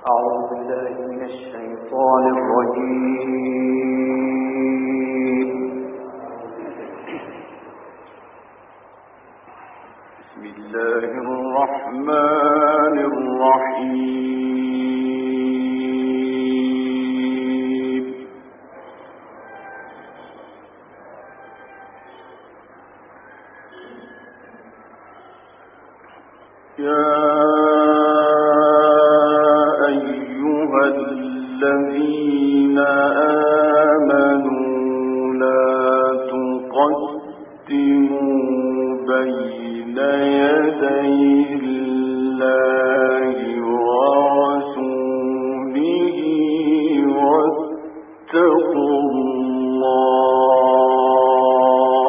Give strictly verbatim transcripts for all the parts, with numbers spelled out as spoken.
أعوذ بالله من الشيطان الرجيم. بسم الله الرحمن الرحيم. يا الذين آمنوا لا تقدموا بين يدي الله ورسوله واتقوا الله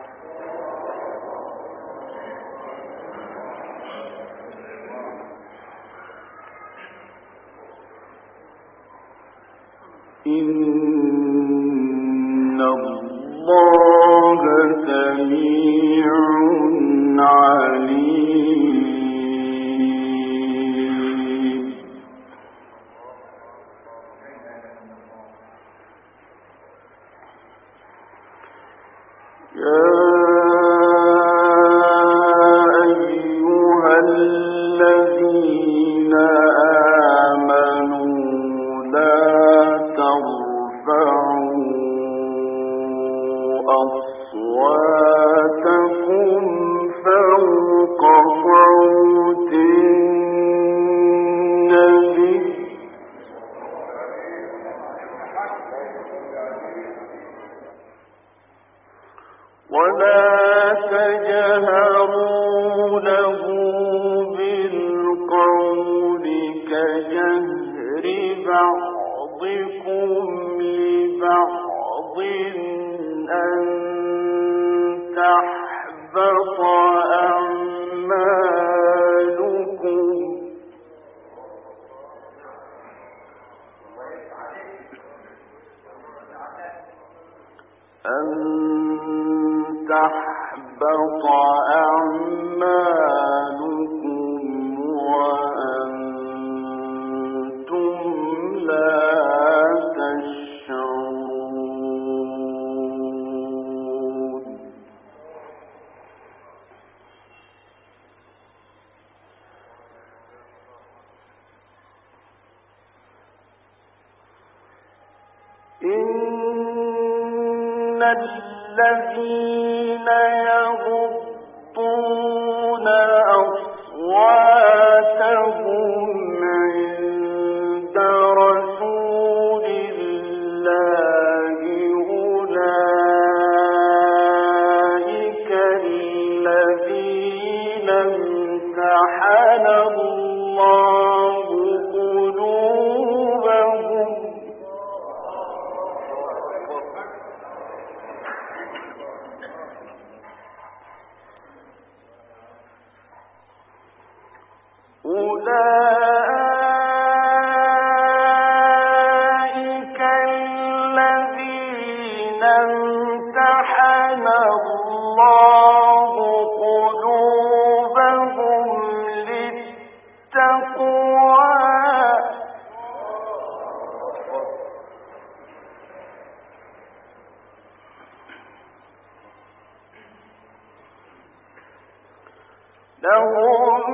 إن الله سميع عليم. يا أيها الذين آمنوا لا ترفعوا أصواتكم فوق صوت النبي ولا تجهروا له بالقول كجهر بعضكم لبعض أن تحبط أعمالكم أن تحبط أعمالكم وأنتم لا تشعرون. إن الذين يغضون أصواتهم عند رسول الله أولئك الذين امتحن الله قلوبهم أولئك الذين امتحن الله قلوبهم للتقوى لهم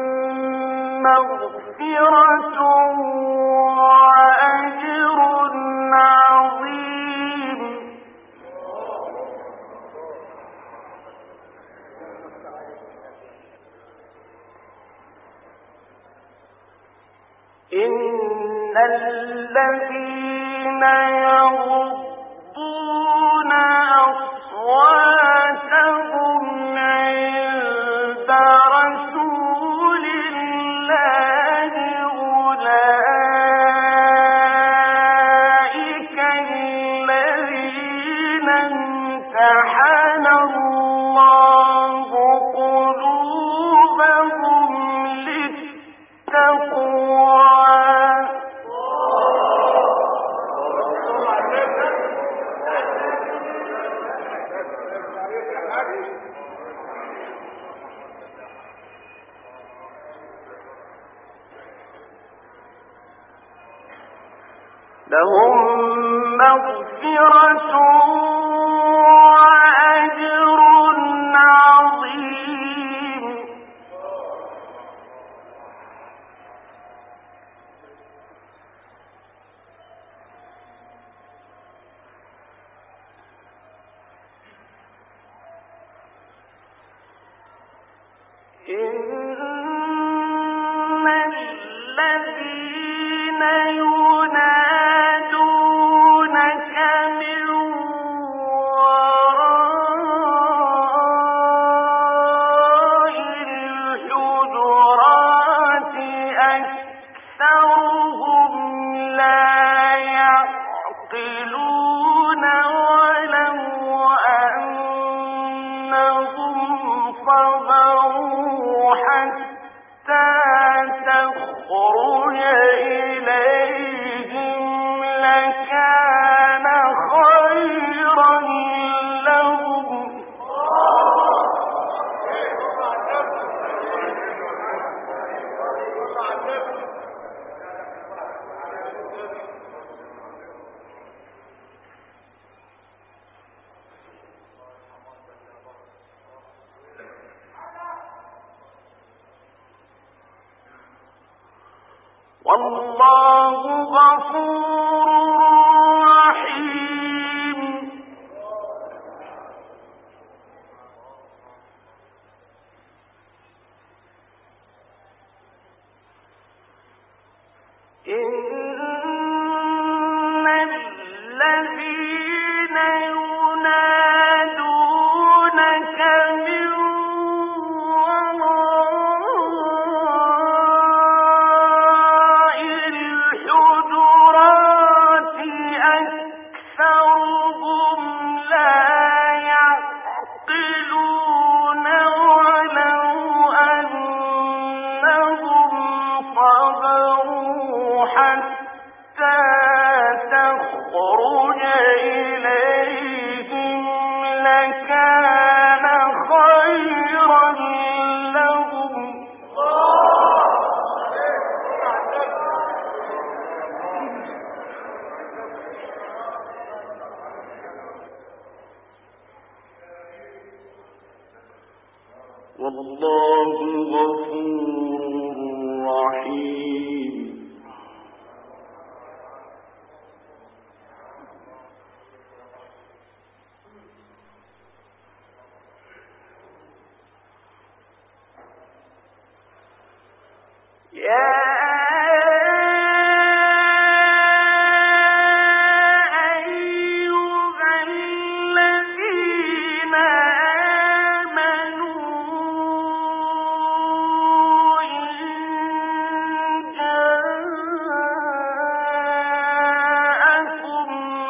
مغفرة وأجر عظيم. إن الذين يغضون أصواتهم عند رسول الله أولئك الذين امتحن الله قلوبهم للتقوى لهم مغفرة وأجر عظيم. إن الذين ينادونك من وراء الحجرات أكثرهم لا يعقلون ولو أنهم صبروا حتى تخرج إليهم لكان خيرا لهم. والله غفور رحيم. إن الذين ينادونك من وراء الحجرات أكثرهم لا يعقلون ولو أنهم صبروا حتى تخرج إليهم لكان خيرا لهم. والله غفور رحيم. يا أيها الذين آمنوا إن جاءكم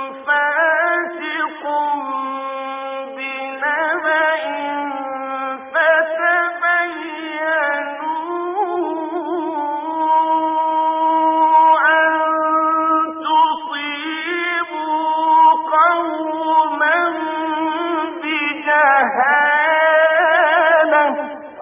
فاسق بنبأ فتبينوا أن تصيبوا قوما بجهالة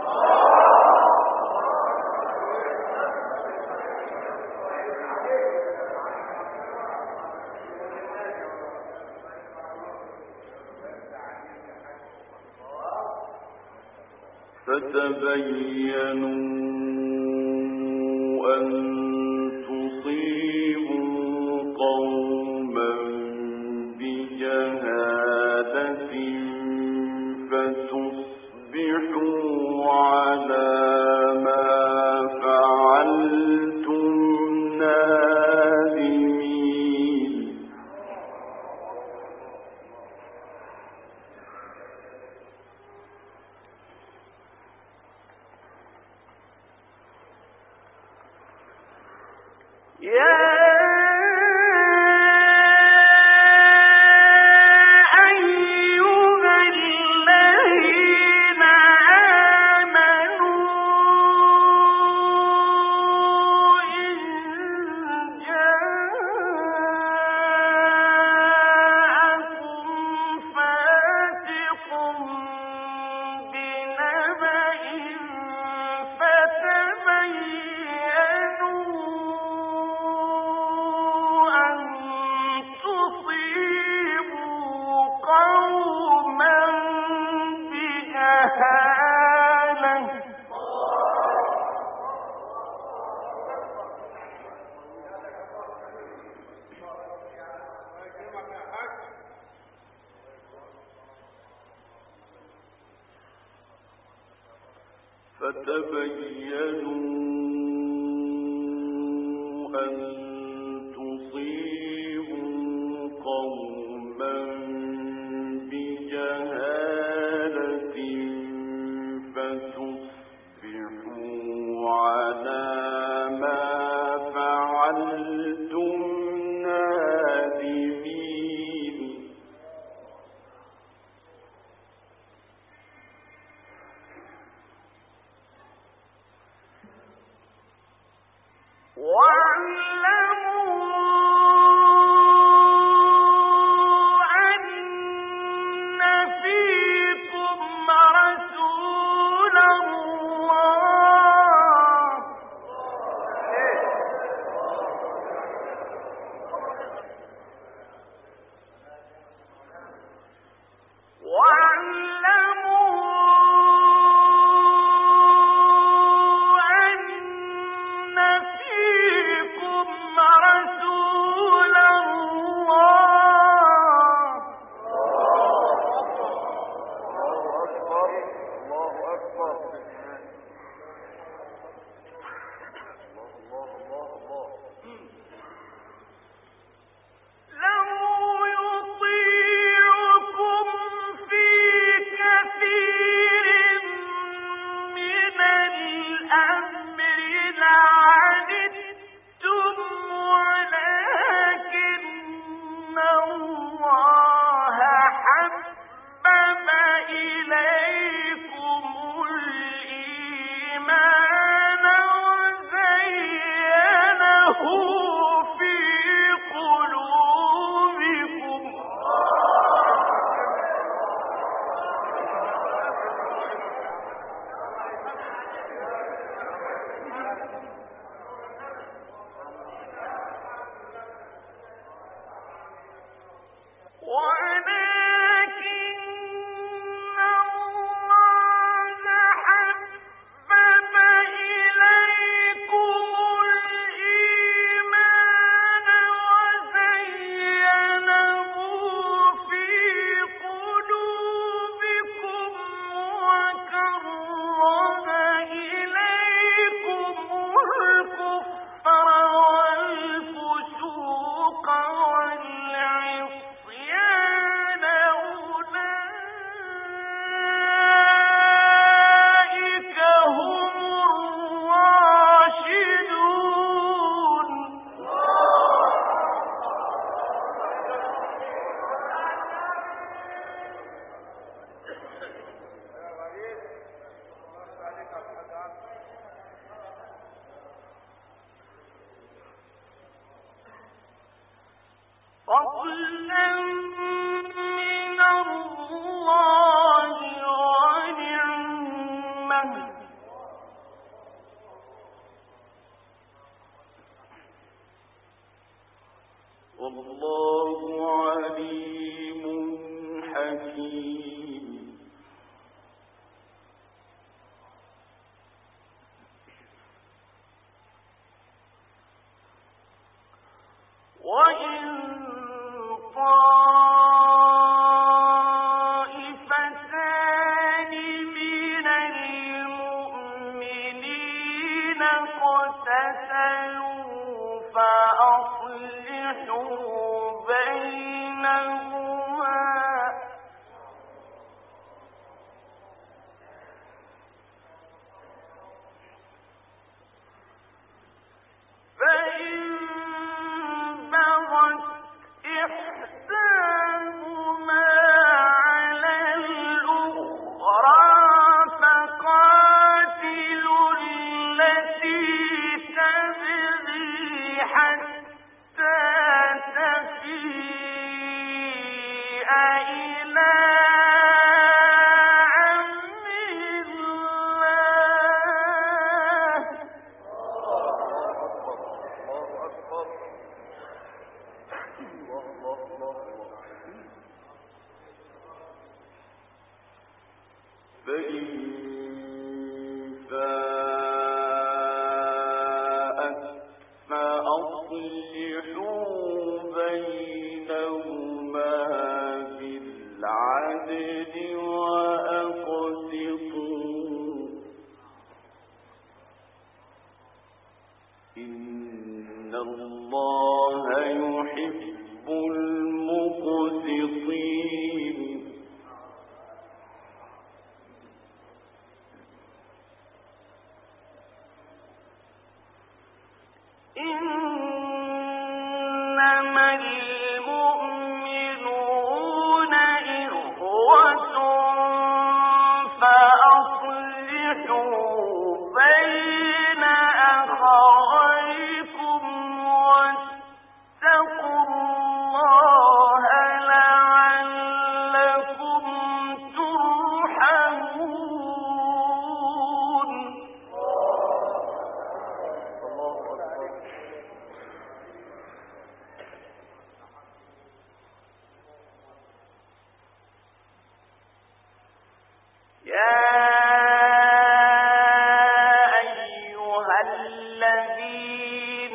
فتبينوا أن تصيبوا قوما بجهالة فتصبحوا على ما فعلتم نادمين. يا أيها الذين آمنوا إن جاءكم فاسق بنبأ فتبينوا الله يحب المقسطين إنما المؤمنون إخوة فأصلحوا بين أخويكم واتقوا الله لعلكم ترحمون. يا أيها الذين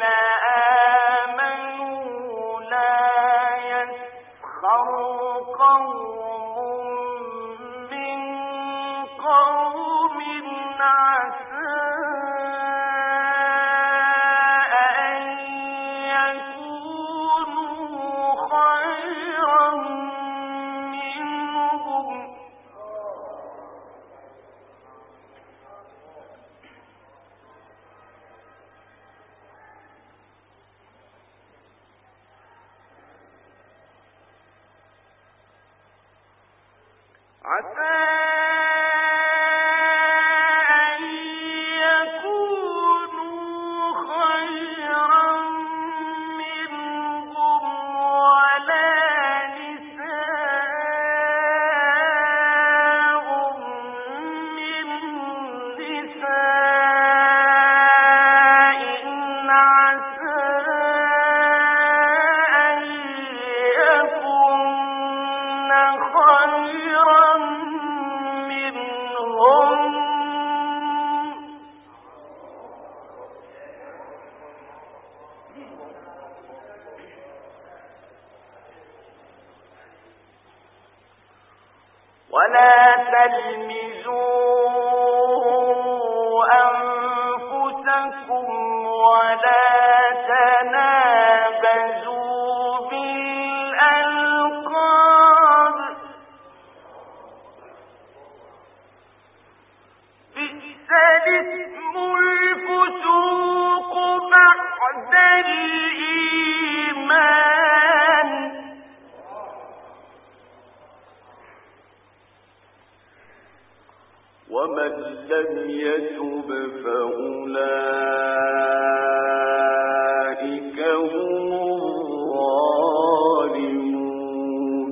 آمنوا لا يسخر قوم من قوم عسى أن يكونوا خيرا منهم عسى أن يكونوا خيرا منهم ولا نساء من نساء عسى أن يكن خيرا منهم ولا تلمزوا أنفسكم ولا تنابزوا بالألقاب بئس الاسم الفسوق بعد الإيمان ومن لم يتب فأولئك هم الظالمون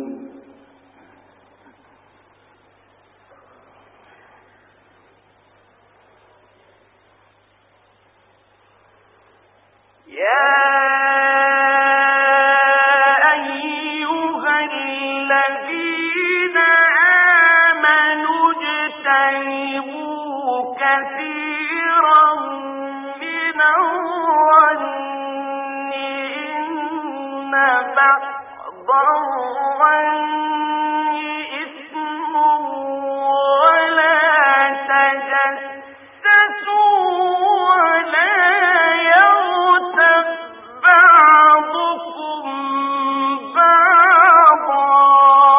يا أيها الذين آمنوا اجتنبوا كثيرا من الظن إن بعض الظن إثم ولا تجسسوا ولا يغتب بعضكم بعضا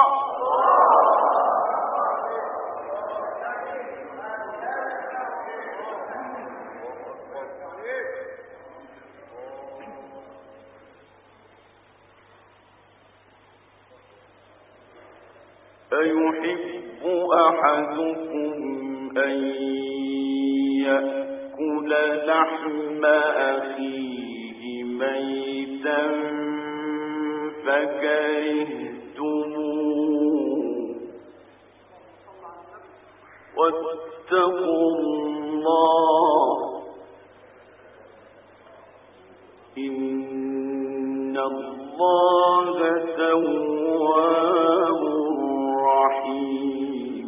أيحب أحدكم أن يأكل لحم أخيه ميتا فكرهتموه واتقوا الله إن الله تواب رحيم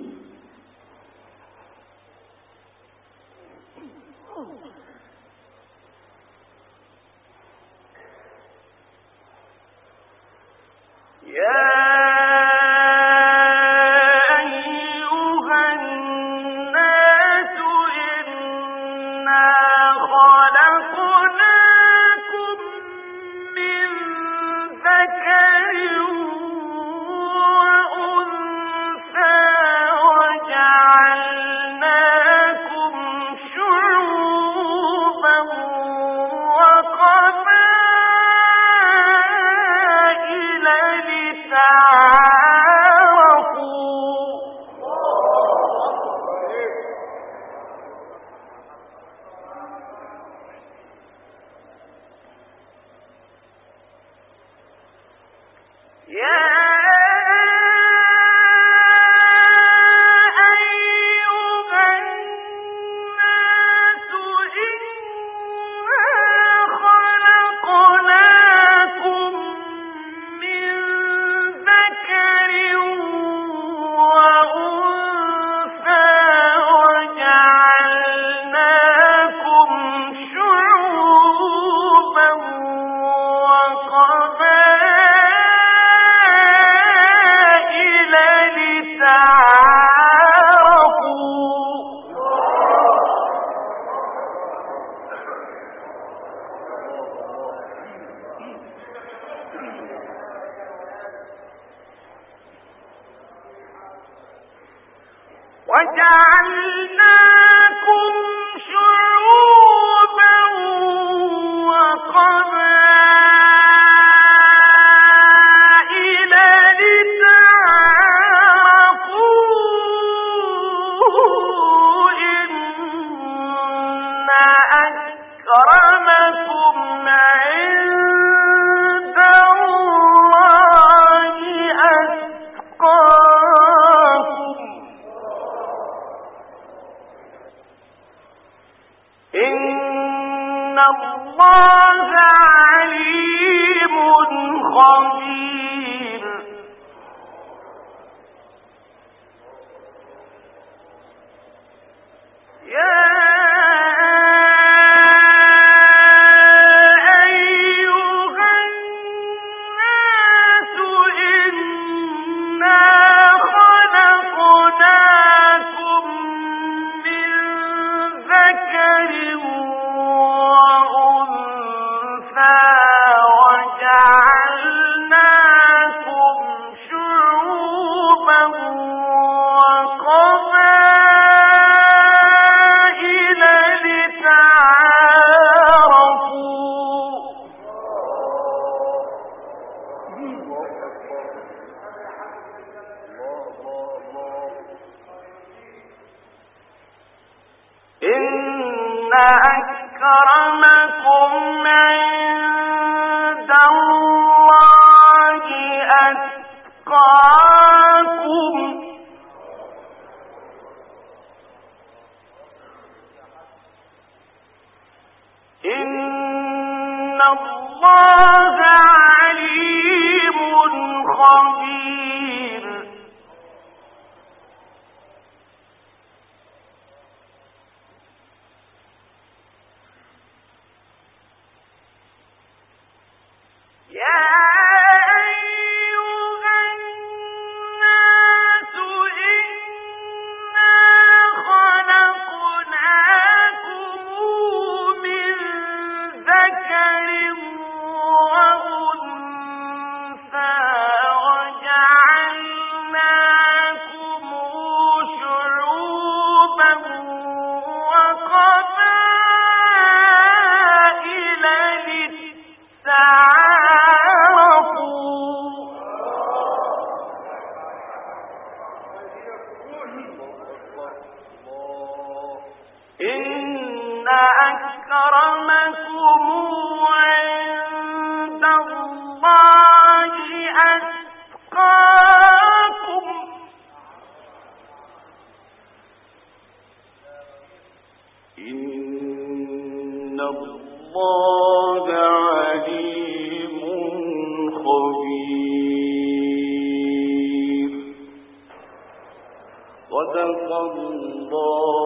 يا أيها الناس إنا خلقناكم وجعلناكم شعوبا وقبائل لتعارفوا إن أكرمكم عند الله أتقاكم إن الله عليم خبير. يا أيها الناس إنا خلقناكم من ذكر وأنثى وجعلناكم شعوبا وقبائل لتعارفوا إن أكرمكم عند الله أتقاكم إن الله عليم خبير. يا أيها الناس إنا خلقناكم من ذكر وأنثى وجعلناكم شعوبا وقبائل لتعارفوا إن أكرمكم عند الله أتقاكم إن الله عليم خبير. صدق الله